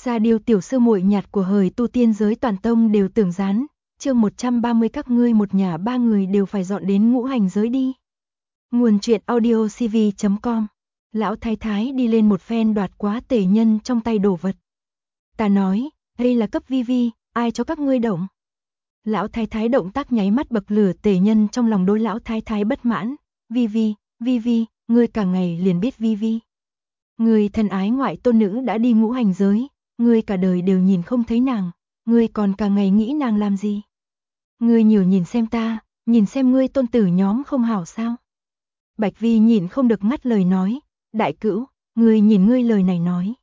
Sa Điêu tiểu sư muội nhạt của hời tu tiên giới toàn tông đều tưởng gián, chương 130 các ngươi một nhà ba người đều phải dọn đến ngũ hành giới đi. Nguồn truyện audio cv.com. Lão thái thái đi lên một phen đoạt quá tể nhân trong tay đồ vật. Ta nói, đây là cấp vi vi, ai cho các ngươi động? Lão thái thái động tác nháy mắt bậc lửa tể nhân trong lòng đối lão thái thái bất mãn. Vi vi, ngươi cả ngày liền biết vi vi. Ngươi thân ái ngoại tôn nữ đã đi ngũ hành giới, ngươi cả đời đều nhìn không thấy nàng, ngươi còn cả ngày nghĩ nàng làm gì? Ngươi nhiều nhìn xem ta, nhìn xem ngươi tôn tử nhóm không hảo sao? Bạch Vi nhìn không được ngắt lời nói, đại cữu, ngươi nhìn ngươi lời này nói.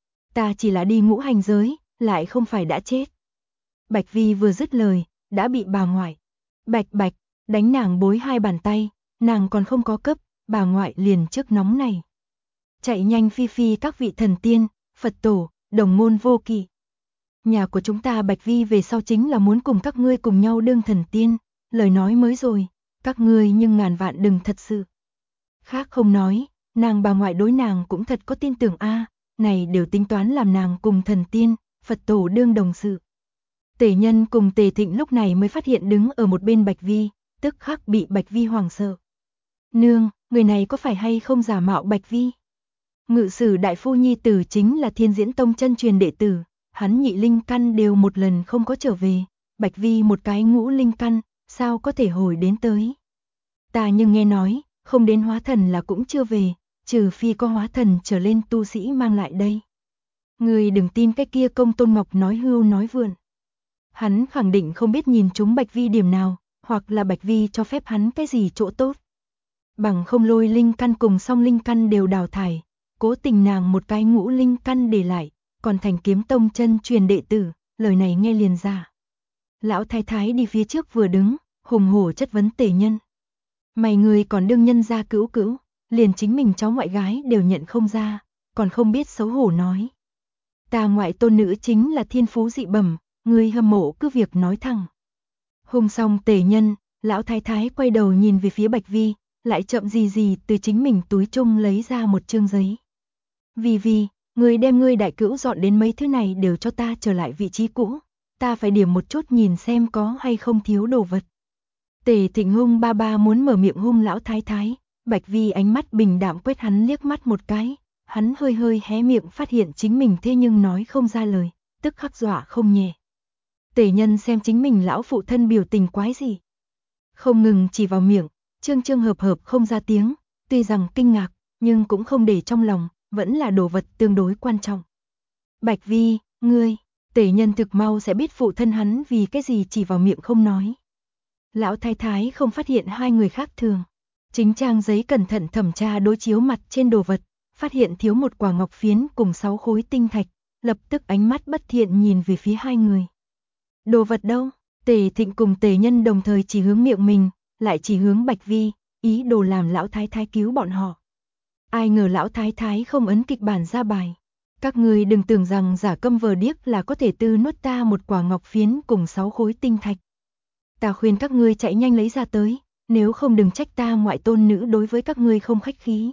Ta chỉ là đi ngũ hành giới, lại không phải đã chết. Bạch Vi vừa dứt lời, đã bị bà ngoại bạch đánh nàng bối hai bàn tay, nàng còn không có cấp, bà ngoại liền trước nóng này. Chạy nhanh phi phi các vị thần tiên, Phật tổ, đồng môn vô kỵ. Nhà của chúng ta Bạch Vi về sau chính là muốn cùng các ngươi cùng nhau đương thần tiên, lời nói mới rồi, các ngươi nhưng ngàn vạn đừng thật sự. Khác không nói, nàng bà ngoại đối nàng cũng thật có tin tưởng a, này đều tính toán làm nàng cùng thần tiên, Phật tổ đương đồng sự. Tề Nhân cùng Tề Thịnh lúc này mới phát hiện đứng ở một bên Bạch Vi, tức khắc bị Bạch Vi hoảng sợ. Nương, người này có phải hay không giả mạo Bạch Vi? Ngự sử đại phu nhi tử chính là Thiên Diễn Tông chân truyền đệ tử, hắn nhị linh căn đều một lần không có trở về, Bạch Vi một cái ngũ linh căn, sao có thể hồi đến tới? Ta nhưng nghe nói, không đến hóa thần là cũng chưa về, trừ phi có hóa thần trở lên tu sĩ mang lại đây. Người đừng tin cái kia Công Tôn Ngọc nói hưu nói vượn. Hắn khẳng định không biết nhìn chúng Bạch Vi điểm nào, hoặc là Bạch Vi cho phép hắn cái gì chỗ tốt. Bằng không lôi linh căn cùng song linh căn đều đào thải, cố tình nàng một cái ngũ linh căn để lại, còn thành Kiếm Tông chân truyền đệ tử, lời này nghe liền ra. Lão thái thái đi phía trước vừa đứng, hùng hổ chất vấn Tề Nhân. Mày người còn đương nhân ra cữu, liền chính mình cháu ngoại gái đều nhận không ra, còn không biết xấu hổ nói. Ta ngoại tôn nữ chính là thiên phú dị bẩm, người hâm mộ cứ việc nói thẳng. Hôm xong Tề Nhân, lão thái thái quay đầu nhìn về phía Bạch Vi, lại chậm gì từ chính mình túi trung lấy ra một chương giấy. Vi, người đem ngươi đại cữu dọn đến mấy thứ này đều cho ta trở lại vị trí cũ, ta phải điểm một chút nhìn xem có hay không thiếu đồ vật. Tề Thịnh hung ba muốn mở miệng hung lão thái thái, Bạch Vi ánh mắt bình đạm quét hắn liếc mắt một cái, hắn hơi hé miệng phát hiện chính mình thế nhưng nói không ra lời, tức khắc dọa không nhẹ. Tề Nhân xem chính mình lão phụ thân biểu tình quái gì, không ngừng chỉ vào miệng, chương hợp không ra tiếng, tuy rằng kinh ngạc, nhưng cũng không để trong lòng, vẫn là đồ vật tương đối quan trọng. Bạch Vi, ngươi, Tề Nhân thực mau sẽ biết phụ thân hắn vì cái gì chỉ vào miệng không nói. Lão thái thái không phát hiện hai người khác thường, chính trang giấy cẩn thận thẩm tra đối chiếu mặt trên đồ vật, phát hiện thiếu một quả ngọc phiến cùng 6 khối tinh thạch, lập tức ánh mắt bất thiện nhìn về phía hai người. Đồ vật đâu? Tề Thịnh cùng Tề Nhân đồng thời chỉ hướng miệng mình, lại chỉ hướng Bạch Vi, ý đồ làm lão thái thái cứu bọn họ. Ai ngờ lão thái thái không ấn kịch bản ra bài. Các ngươi đừng tưởng rằng giả câm vờ điếc là có thể tư nuốt ta một quả ngọc phiến cùng 6 khối tinh thạch. Ta khuyên các ngươi chạy nhanh lấy ra tới, nếu không đừng trách ta ngoại tôn nữ đối với các ngươi không khách khí.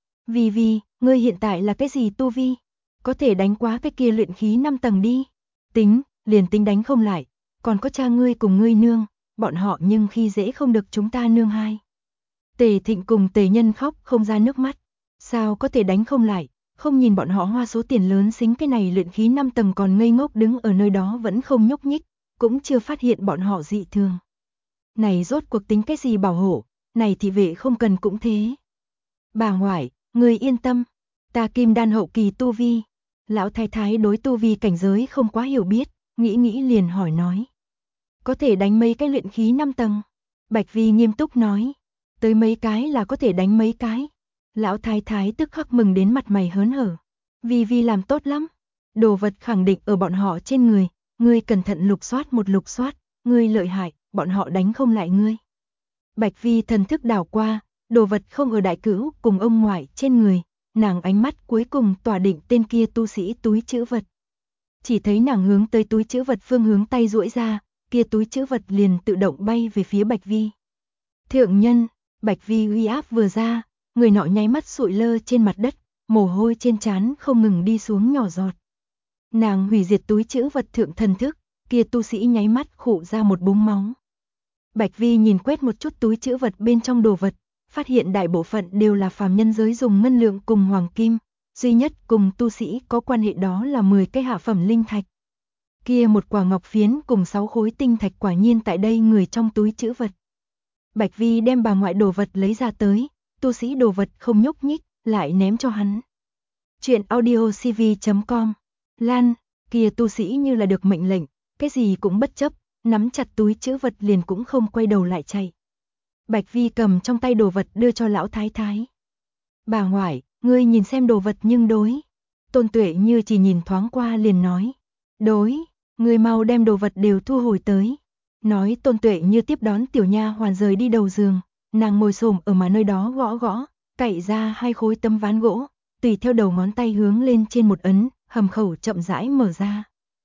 Vi, ngươi hiện tại là cái gì tu vi? Có thể đánh quá cái kia luyện khí 5 tầng đi. Liền tính đánh không lại, còn có cha ngươi cùng ngươi nương, bọn họ nhưng khi dễ không được chúng ta nương hai. Tề Thịnh cùng Tề Nhân khóc không ra nước mắt, sao có thể đánh không lại, không nhìn bọn họ hoa số tiền lớn xính cái này luyện khí 5 tầng còn ngây ngốc đứng ở nơi đó vẫn không nhúc nhích, cũng chưa phát hiện bọn họ dị thường. Này rốt cuộc tính cái gì bảo hộ, này thị vệ không cần cũng thế. Bà ngoại, người yên tâm, ta kim đan hậu kỳ tu vi. Lão thái thái đối tu vi cảnh giới không quá hiểu biết, nghĩ liền hỏi nói. Có thể đánh mấy cái luyện khí 5 tầng? Bạch Vi nghiêm túc nói. Tới mấy cái là có thể đánh mấy cái. Lão thái thái tức khắc mừng đến mặt mày hớn hở. Vi làm tốt lắm. Đồ vật khẳng định ở bọn họ trên người. Ngươi cẩn thận lục soát một lục soát. Ngươi lợi hại, bọn họ đánh không lại ngươi. Bạch Vi thần thức đảo qua, đồ vật không ở đại cữu cùng ông ngoại trên người. Nàng ánh mắt cuối cùng tỏa định tên kia tu sĩ túi trữ vật. Chỉ thấy nàng hướng tới túi trữ vật phương hướng tay duỗi ra, kia túi trữ vật liền tự động bay về phía Bạch Vi. Thượng nhân, Bạch Vi uy áp vừa ra, người nọ nháy mắt sụi lơ trên mặt đất, mồ hôi trên trán không ngừng đi xuống nhỏ giọt. Nàng hủy diệt túi trữ vật thượng thần thức, kia tu sĩ nháy mắt khụ ra một búng máu. Bạch Vi nhìn quét một chút túi trữ vật bên trong đồ vật, phát hiện đại bộ phận đều là phàm nhân giới dùng ngân lượng cùng hoàng kim, duy nhất cùng tu sĩ có quan hệ đó là 10 cái hạ phẩm linh thạch. Kia một quả ngọc phiến cùng 6 khối tinh thạch quả nhiên tại đây người trong túi trữ vật. Bạch Vi đem bà ngoại đồ vật lấy ra tới, tu sĩ đồ vật không nhúc nhích, lại ném cho hắn. Chuyện audiocv.com. Lan, kia tu sĩ như là được mệnh lệnh, cái gì cũng bất chấp, nắm chặt túi trữ vật liền cũng không quay đầu lại chạy. Bạch Vi cầm trong tay đồ vật đưa cho lão thái thái. Bà ngoại, ngươi nhìn xem đồ vật nhưng đối. Tôn Tuệ Như chỉ nhìn thoáng qua liền nói. Đối, ngươi mau đem đồ vật đều thu hồi tới. Nói Tôn Tuệ Như tiếp đón tiểu nha hoàn rời đi đầu giường, nàng ngồi xổm ở mà nơi đó gõ gõ, cạy ra 2 khối tấm ván gỗ, tùy theo đầu ngón tay hướng lên trên một ấn, hầm khẩu chậm rãi mở ra.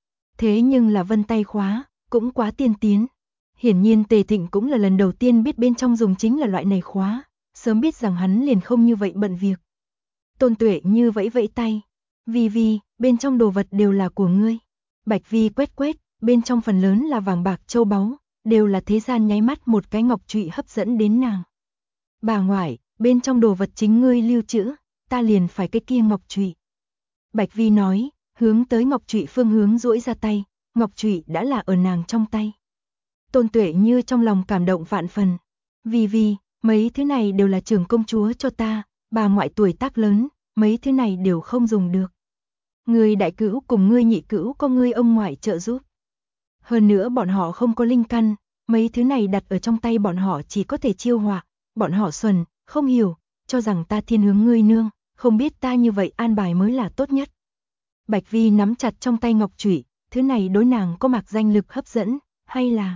Thế nhưng là vân tay khóa, cũng quá tiên tiến. Hiển nhiên Tề Thịnh cũng là lần đầu tiên biết bên trong dùng chính là loại này khóa, sớm biết rằng hắn liền không như vậy bận việc. Tôn Tuệ Như vẫy vẫy tay, Vi, bên trong đồ vật đều là của ngươi. Bạch Vi quét quét, bên trong phần lớn là vàng bạc châu báu, đều là thế gian nháy mắt một cái ngọc trụy hấp dẫn đến nàng. Bà ngoại, bên trong đồ vật chính ngươi lưu trữ, ta liền phải cái kia ngọc trụy. Bạch Vi nói, hướng tới ngọc trụy phương hướng duỗi ra tay, ngọc trụy đã là ở nàng trong tay. Tôn Tuệ Như trong lòng cảm động vạn phần. Vi, mấy thứ này đều là trưởng công chúa cho ta, bà ngoại tuổi tác lớn, mấy thứ này đều không dùng được. Ngươi đại cữu cùng ngươi nhị cữu có ngươi ông ngoại trợ giúp. Hơn nữa bọn họ không có linh căn, mấy thứ này đặt ở trong tay bọn họ chỉ có thể chiêu họa, bọn họ xuẩn, không hiểu, cho rằng ta thiên hướng ngươi nương, không biết ta như vậy an bài mới là tốt nhất. Bạch Vi nắm chặt trong tay ngọc trụy, thứ này đối nàng có mạc danh lực hấp dẫn, hay là...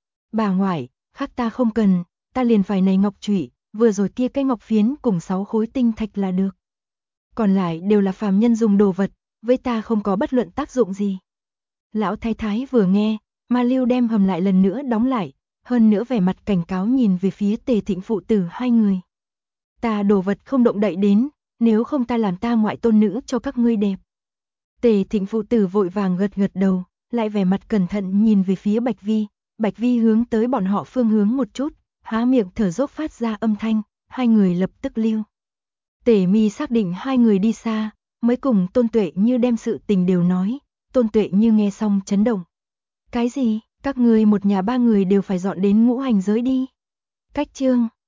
Bà ngoại, khác ta không cần, ta liền phải này ngọc trụy, vừa rồi kia cái ngọc phiến cùng 6 khối tinh thạch là được. Còn lại đều là phàm nhân dùng đồ vật, với ta không có bất luận tác dụng gì. Lão thái thái vừa nghe, ma lưu đem hầm lại lần nữa đóng lại, hơn nữa vẻ mặt cảnh cáo nhìn về phía Tề Thịnh phụ tử hai người. Ta đồ vật không động đậy đến, nếu không ta làm ta ngoại tôn nữ cho các ngươi đẹp. Tề Thịnh phụ tử vội vàng gật gật đầu, lại vẻ mặt cẩn thận nhìn về phía Bạch Vi. Bạch Vi hướng tới bọn họ phương hướng một chút, há miệng thở dốc phát ra âm thanh, hai người lập tức lưu. Tề Mi xác định hai người đi xa, mới cùng Tôn Tuệ Như đem sự tình đều nói. Tôn Tuệ Như nghe xong chấn động. Cái gì, các ngươi một nhà ba người đều phải dọn đến ngũ hành giới đi? Cách chương